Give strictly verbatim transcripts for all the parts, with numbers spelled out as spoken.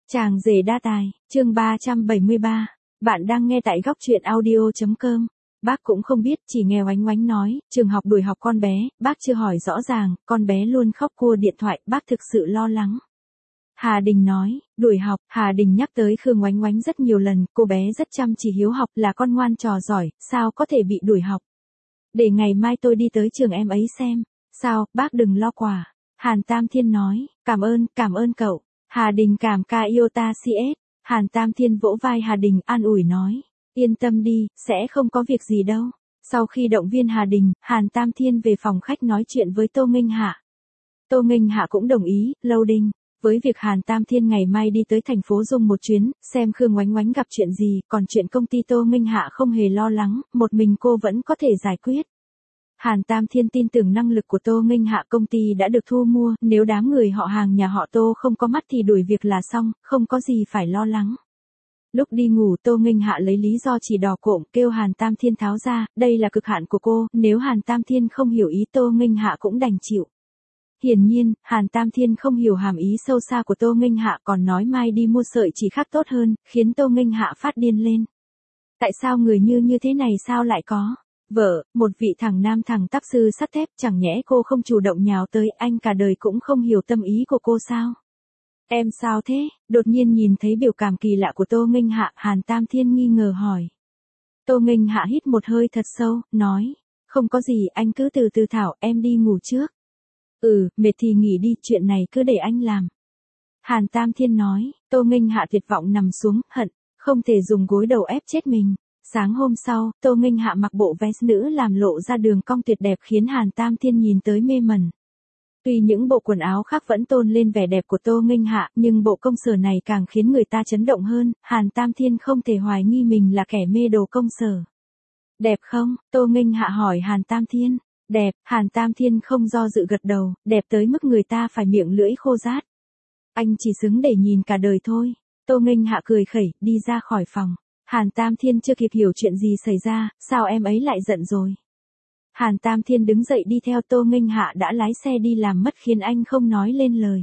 Chàng rể đa tài, chương ba trăm bảy mươi ba. Bạn đang nghe tại góc truyện audio chấm com. Bác cũng không biết, chỉ nghe oánh oánh nói, trường học đuổi học con bé, bác chưa hỏi rõ ràng, con bé luôn khóc cua điện thoại, bác thực sự lo lắng. Hà Đình nói, đuổi học, Hà Đình nhắc tới Khương Oánh Oánh rất nhiều lần, cô bé rất chăm chỉ hiếu học, là con ngoan trò giỏi, sao có thể bị đuổi học. Để ngày mai tôi đi tới trường em ấy xem. Sao, bác đừng lo quả. Hàn Tam Thiên nói, cảm ơn, cảm ơn cậu. Hà Đình cảm ca Iota xê ét. Hàn Tam Thiên vỗ vai Hà Đình an ủi nói, yên tâm đi, sẽ không có việc gì đâu. Sau khi động viên Hà Đình, Hàn Tam Thiên về phòng khách nói chuyện với Tô Nghênh Hạ. Tô Nghênh Hạ cũng đồng ý, loading. Với việc Hàn Tam Thiên ngày mai đi tới thành phố Dung một chuyến, xem Khương Oánh Oánh gặp chuyện gì, còn chuyện công ty Tô Nghênh Hạ không hề lo lắng, một mình cô vẫn có thể giải quyết. Hàn Tam Thiên tin tưởng năng lực của Tô Nghênh Hạ, công ty đã được thu mua, nếu đám người họ hàng nhà họ Tô không có mắt thì đuổi việc là xong, không có gì phải lo lắng. Lúc đi ngủ Tô Nghênh Hạ lấy lý do chỉ đỏ cộm kêu Hàn Tam Thiên tháo ra, đây là cực hạn của cô, nếu Hàn Tam Thiên không hiểu ý Tô Nghênh Hạ cũng đành chịu. Hiển nhiên, Hàn Tam Thiên không hiểu hàm ý sâu xa của Tô Nghênh Hạ, còn nói mai đi mua sợi chỉ khác tốt hơn, khiến Tô Nghênh Hạ phát điên lên. Tại sao người như như thế này sao lại có? Vợ, một vị thằng nam thằng tắp sư sắt thép, chẳng nhẽ cô không chủ động nhào tới, anh cả đời cũng không hiểu tâm ý của cô sao? Em sao thế? Đột nhiên nhìn thấy biểu cảm kỳ lạ của Tô Nghênh Hạ, Hàn Tam Thiên nghi ngờ hỏi. Tô Nghênh Hạ hít một hơi thật sâu, nói, không có gì, anh cứ từ từ thảo, em đi ngủ trước. Ừ, mệt thì nghỉ đi, chuyện này cứ để anh làm. Hàn Tam Thiên nói, Tô Nghênh Hạ tuyệt vọng nằm xuống, hận, không thể dùng gối đầu ép chết mình. Sáng hôm sau, Tô Nghênh Hạ mặc bộ vest nữ làm lộ ra đường cong tuyệt đẹp khiến Hàn Tam Thiên nhìn tới mê mẩn. Tuy những bộ quần áo khác vẫn tôn lên vẻ đẹp của Tô Nghênh Hạ, nhưng bộ công sở này càng khiến người ta chấn động hơn, Hàn Tam Thiên không thể hoài nghi mình là kẻ mê đồ công sở. Đẹp không? Tô Nghênh Hạ hỏi Hàn Tam Thiên. Đẹp, Hàn Tam Thiên không do dự gật đầu, đẹp tới mức người ta phải miệng lưỡi khô rát. Anh chỉ xứng để nhìn cả đời thôi. Tô Nghênh Hạ cười khẩy, đi ra khỏi phòng. Hàn Tam Thiên chưa kịp hiểu chuyện gì xảy ra, sao em ấy lại giận rồi. Hàn Tam Thiên đứng dậy đi theo Tô Nghênh Hạ đã lái xe đi làm mất khiến anh không nói lên lời.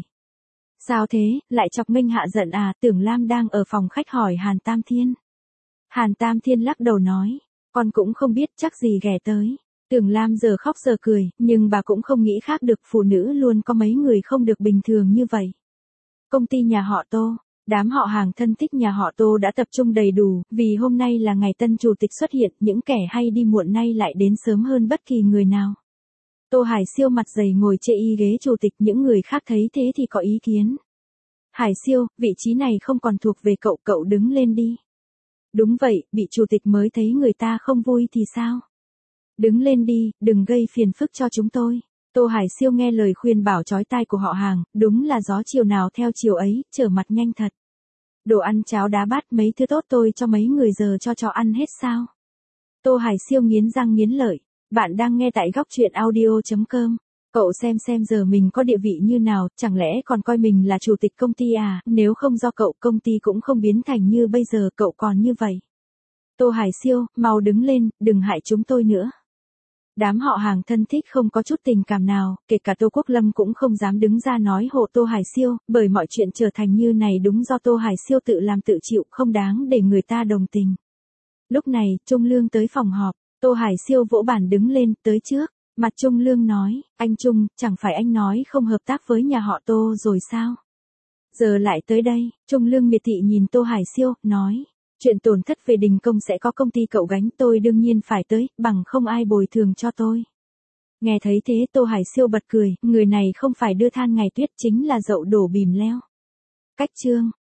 Sao thế, lại chọc Nghênh Hạ giận à, Tưởng Lam đang ở phòng khách hỏi Hàn Tam Thiên. Hàn Tam Thiên lắc đầu nói, con cũng không biết chắc gì ghé tới. Tưởng Lam giờ khóc giờ cười, nhưng bà cũng không nghĩ khác được, phụ nữ luôn có mấy người không được bình thường như vậy. Công ty nhà họ Tô. Đám họ hàng thân thích nhà họ Tô đã tập trung đầy đủ, vì hôm nay là ngày tân chủ tịch xuất hiện, những kẻ hay đi muộn nay lại đến sớm hơn bất kỳ người nào. Tô Hải Siêu mặt dày ngồi chê y ghế chủ tịch, những người khác thấy thế thì có ý kiến. Hải Siêu, vị trí này không còn thuộc về cậu, cậu đứng lên đi. Đúng vậy, bị chủ tịch mới thấy người ta không vui thì sao? Đứng lên đi, đừng gây phiền phức cho chúng tôi. Tô Hải Siêu nghe lời khuyên bảo chói tai của họ hàng, đúng là gió chiều nào theo chiều ấy, trở mặt nhanh thật. Đồ ăn cháo đá bát mấy thứ tốt tôi cho mấy người giờ cho chó ăn hết sao? Tô Hải Siêu nghiến răng nghiến lợi. Bạn đang nghe tại góc truyện audio chấm com. Cậu xem xem giờ mình có địa vị như nào, chẳng lẽ còn coi mình là chủ tịch công ty à, nếu không do cậu công ty cũng không biến thành như bây giờ, cậu còn như vậy. Tô Hải Siêu, mau đứng lên, đừng hại chúng tôi nữa. Đám họ hàng thân thích không có chút tình cảm nào, kể cả Tô Quốc Lâm cũng không dám đứng ra nói hộ Tô Hải Siêu, bởi mọi chuyện trở thành như này đúng do Tô Hải Siêu tự làm tự chịu, không đáng để người ta đồng tình. Lúc này, Trung Lương tới phòng họp, Tô Hải Siêu vỗ bàn đứng lên, tới trước, mặt Trung Lương nói, anh Trung, chẳng phải anh nói không hợp tác với nhà họ Tô rồi sao? Giờ lại tới đây, Trung Lương miệt thị nhìn Tô Hải Siêu, nói. Chuyện tổn thất về đình công sẽ có công ty cậu gánh, tôi đương nhiên phải tới, bằng không ai bồi thường cho tôi. Nghe thấy thế Tô Hải Siêu bật cười, người này không phải đưa than ngày tuyết chính là dậu đổ bìm leo. Cách chương,